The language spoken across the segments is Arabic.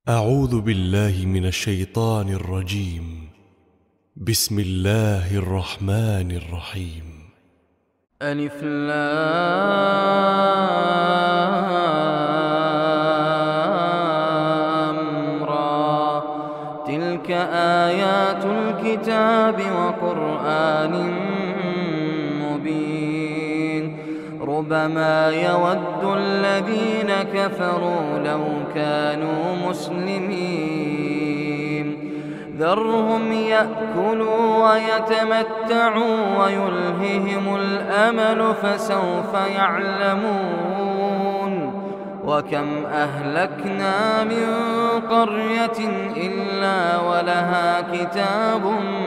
أعوذ بالله من الشيطان الرجيم. بسم الله الرحمن الرحيم. ألف لام را، تلك آيات الكتاب وقرآن مبين. ربما يود الذين كفروا لو كانوا مسلمين. ذرهم يأكلوا ويتمتعوا ويلههم الأمل فسوف يعلمون. وكم أهلكنا من قرية إلا ولها كتاب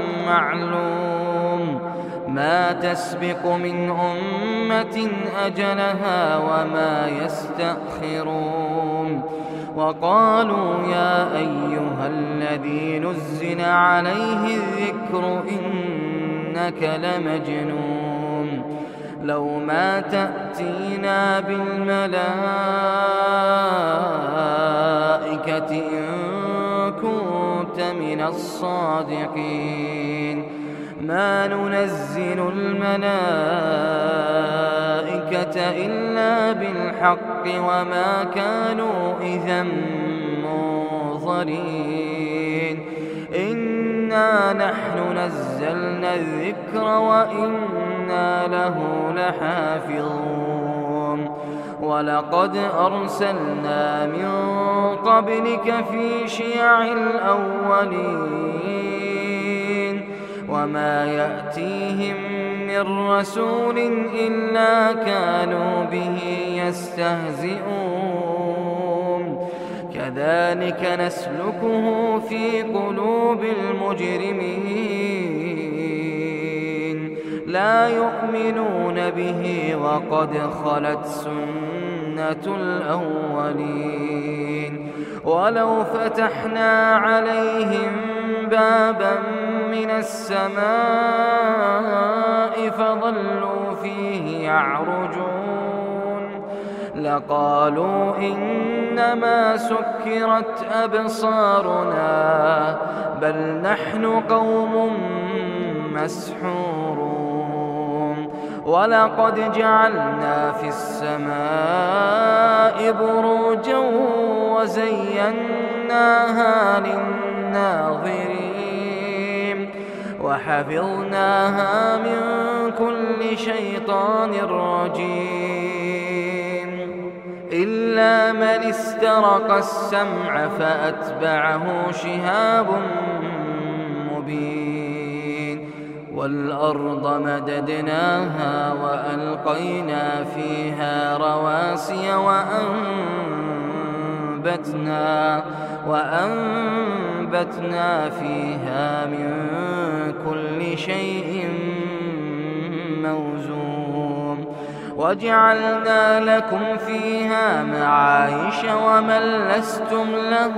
معلوم، ما تسبق من أمة أجلها وما يستأخرون. وقالوا يا أيها الذي نزل عليه الذكر إنك لمجنون، لو ما تأتينا بالملائكة إن كنت من الصادقين. ما ننزل الملائكة إلا بالحق وما كانوا إذا منظرين. إنا نحن نزلنا الذكر وإنا له لحافظون. ولقد أرسلنا من قبلك في شيع الأولين، وما يأتيهم من رسول إلا كانوا به يستهزئون. كذلك نسلكه في قلوب المجرمين، لا يؤمنون به وقد خلت سنة الأولين. ولو فتحنا عليهم بابا من السماء فظلوا فيه يعرجون لقالوا إنما سكرت أبصارنا بل نحن قوم مسحورون. ولقد جعلنا في السماء بروجا وزيناها للناظرين وحفظناها من كل شيطان رجيم. إلا من استرق السمع فأتبعه شهاب مبين. والأرض مددناها وألقينا فيها رواسي وأنبتنا فيها من كل شيء موزون. وجعلنا لكم فيها معايش ومن لستم له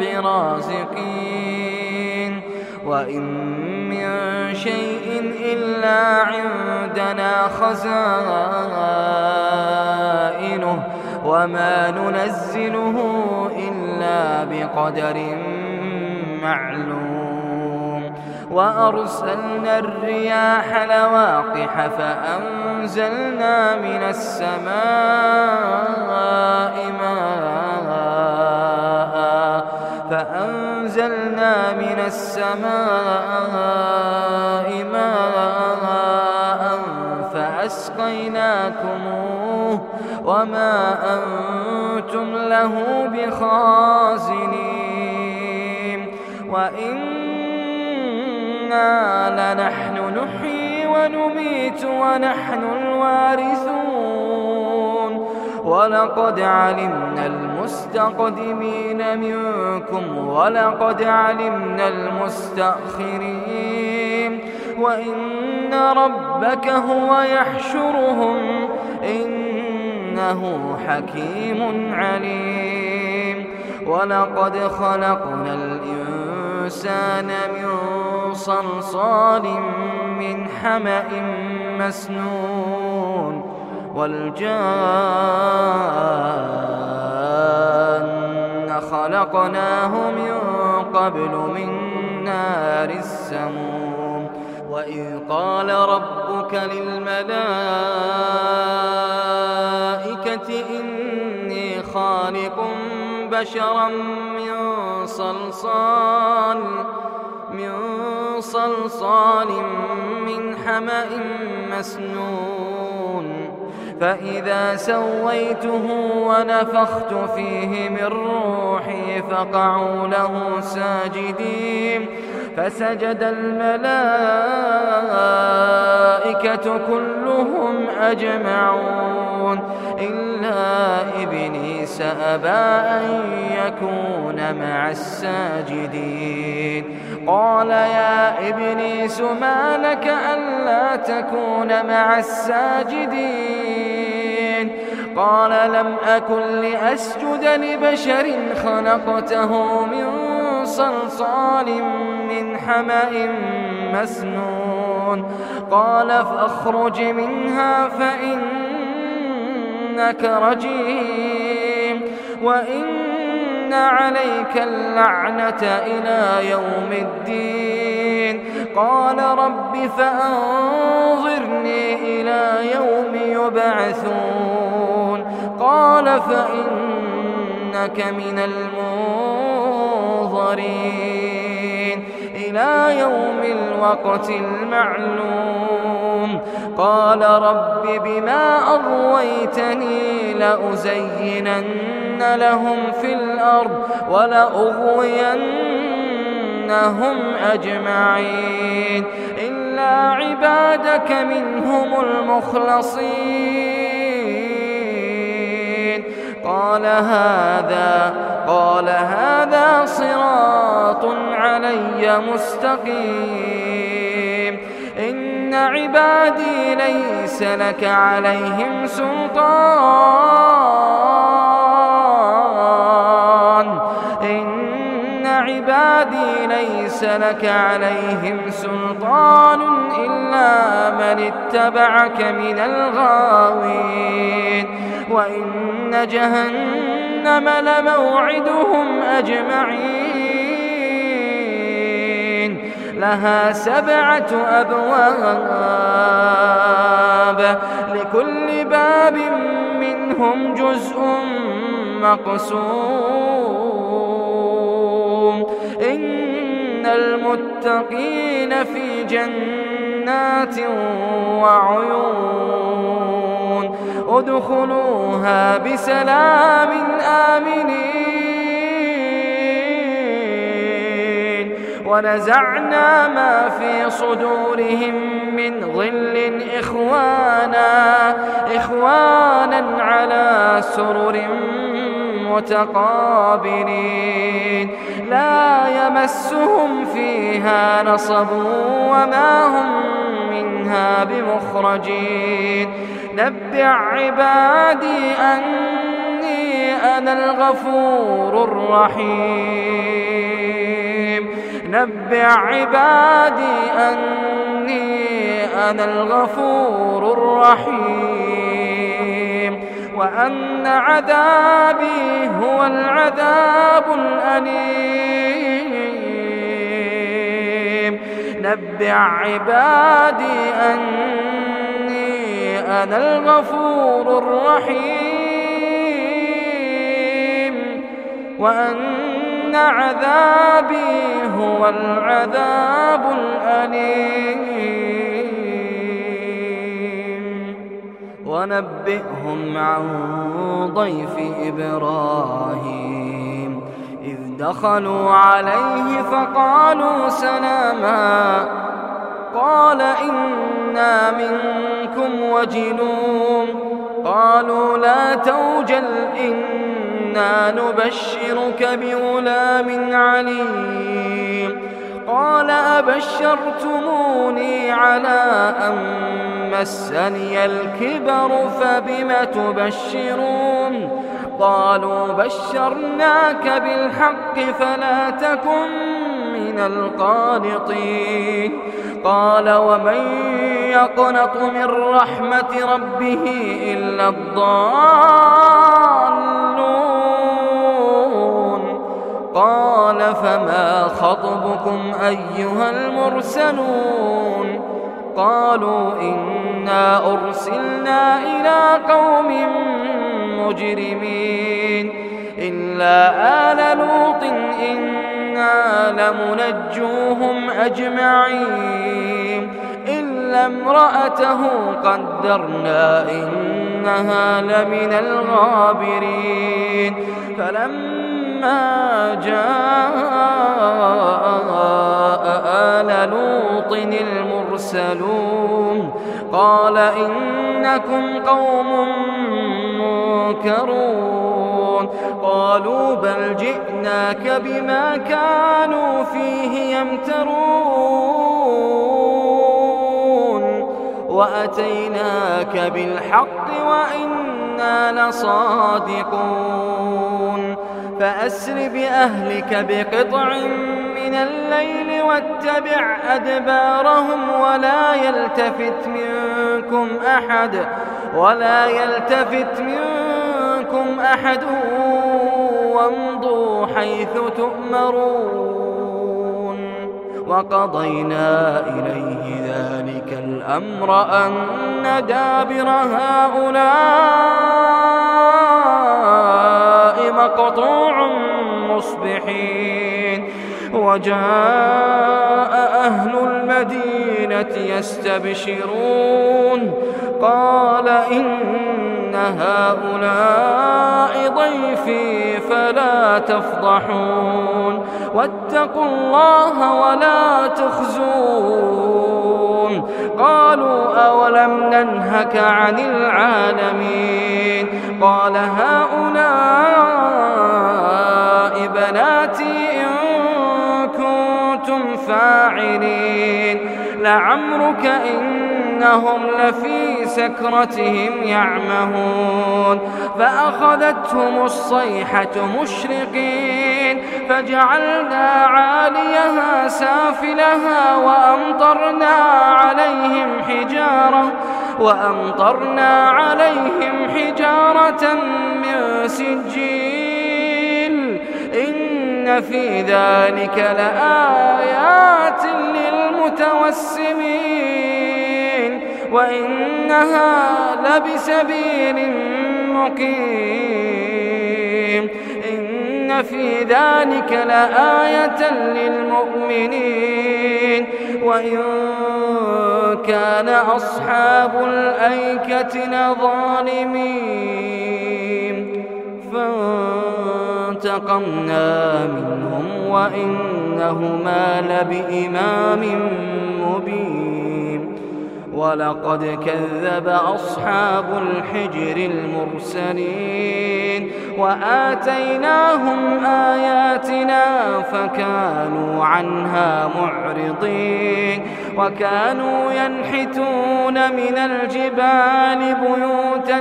برازقين. وإن من شيء إلا عندنا خزائنه وما ننزله إلا بقدر معلوم. وأرسلنا الرياح لواقح فأنزلنا من السماء ماء فأسقيناكموه وما أنتم له بخازنين. وإنا لنحن نحيي ونميت ونحن الوارثون. ولقد علمنا المستقدمين منكم ولقد علمنا المستأخرين. وإن ربك هو يحشرهم إنه حكيم عليم. ولقد خلقنا الإنسان من صلصال من حمأ مسنون والجان خلقناه من قبل من نار السموم وإذ قال ربك للملائكة إني خالق بشرا من صلصال من حمأ مسنون فإذا سويته ونفخت فيه من روحي فقعوا له ساجدين فسجد الملائكة كلهم أجمعون إلا إبليس أبى أن يكون مع الساجدين قال يا إبليس ما لك ألا تكون مع الساجدين قال لم أكن لأسجد لبشر خلقته من صلصال من حمأ مسنون قال فاخرج منها فإنك رجيم وإن عليك اللعنة إلى يوم الدين قال رب فأنظرني إلى يوم يبعثون قال فإنك من المنظرين إلى يوم الوقت المعلوم قال رب بما أغويتني لأزينن لهم في الأرض ولأغوينهم أجمعين إلا عبادك منهم المخلصين قال هذا صراط علي مستقيم إن عبادي ليس لك عليهم سلطان إلا من اتبعك من الغاوين وإن جهنم لموعدهم أجمعين لها 7 أبواب لكل باب منهم جزء مقسوم إن المتقين في جنات وعيون ادخلوها بسلام آمنين ونزعنا ما في صدورهم من غل إخوانا على سرر متقابلين لا يمسهم فيها نصب وما هم منها بمخرجين نبئ عبادي أني أنا الغفور الرحيم نبئ عبادي أني أنا الغفور الرحيم وأن عذابي هو العذاب الأليم نبئ عبادي أني أنا الغفور الرحيم وأن عذابي هو العذاب الأليم ونبئهم عن ضيف إبراهيم إذ دخلوا عليه فقالوا سلاما قال إنا منكم وجلون قالوا لا توجل إنا نبشرك بغلام عليم قال أبشرتموني على أن مسني الكبر فبم تبشرون قالوا بشرناك بالحق فلا تكن من القانطين قال ومن يقنط من رحمة ربه إلا الضالون قال فما خطبكم أيها المرسلون قالوا إنا أرسلنا إلى قوم مجرمين إلا آل لوط إنا لمنجوهم أجمعين إلا امرأته قدرنا إنها لمن الغابرين فلما جاء آل لوط المرسلون قال إنكم قوم منكرون قالوا بل جئناك بما كانوا فيه يمترون وأتيناك بالحق وإنا لصادقون فأسر بأهلك بقطع من الليل واتبع أدبارهم ولا يلتفت منكم أحد وامضوا حيث تؤمرون وقضينا إليه ذلك الأمر أن دابر هؤلاء مقطوع مصبحين وجاء أهل المدينة يستبشرون قال إن هؤلاء ضيفي فلا تفضحون واتقوا الله ولا تخزون قالوا أولم ننهك عن العالمين قال هؤلاء بناتي إن كنتم فاعلين لعمرك إنهم لفي سكرتهم يعمهون فأخذتهم الصيحة مشرقين فجعلنا عاليها سافلها وأمطرنا عليهم حجارة من سجيل إن في ذلك لآيات للمتوسمين وإنها لبسبيل مقيم إن في ذلك لآية للمؤمنين وإن كان أصحاب الأيكة لظالمين فانتقمنا منهم وإنهما لبإمام مبين ولقد كذب أصحاب الحجر المرسلين وآتيناهم آياتنا فكانوا عنها معرضين وكانوا ينحتون من الجبال بيوتا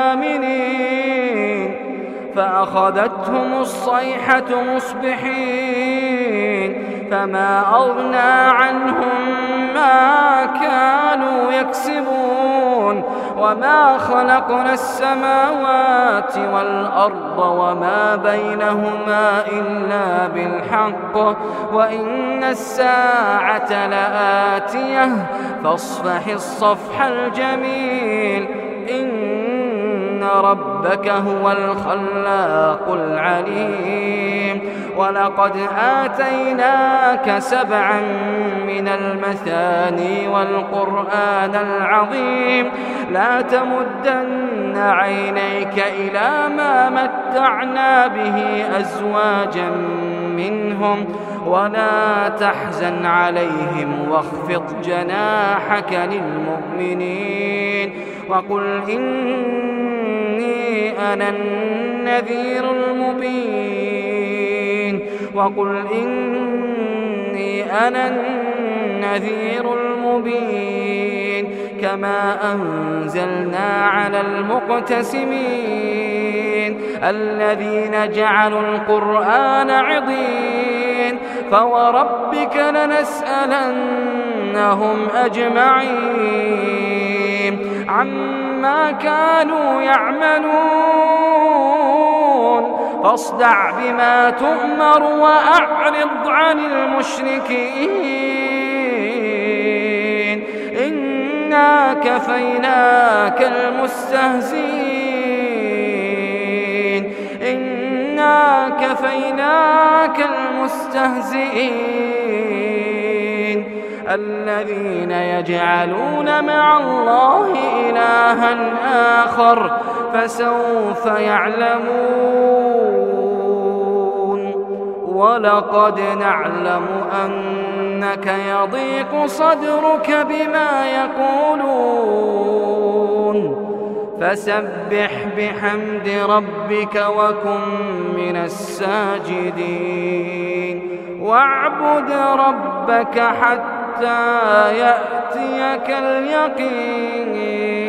آمنين فأخذتهم الصيحة مصبحين فما أغنى عنهم ما كانوا يكسبون وما خلقنا السماوات والأرض وما بينهما إلا بالحق وإن الساعة لآتية فاصفح الصفح الجميل إن ربك هو الخلاق العليم ولقد آتيناك 7 من المثاني والقرآن العظيم لا تمدن عينيك إلى ما متعنا به أزواجا منهم ولا تحزن عليهم واخفض جناحك للمؤمنين وقل إني أنا النذير المبين كما أنزلنا على المقتسمين الذين جعلوا القرآن عضين فوربك لنسألنهم أجمعين عما كانوا يعملون فاصدع بما تؤمر وأعرض عن المشركين إنا كفيناك المستهزئين إنا كفيناك المستهزئين الذين يجعلون مع الله إلها آخر فسوف يعلمون ولقد نعلم أنك يضيق صدرك بما يقولون فسبح بحمد ربك وكن من الساجدين واعبد ربك حتى يأتيك اليقين.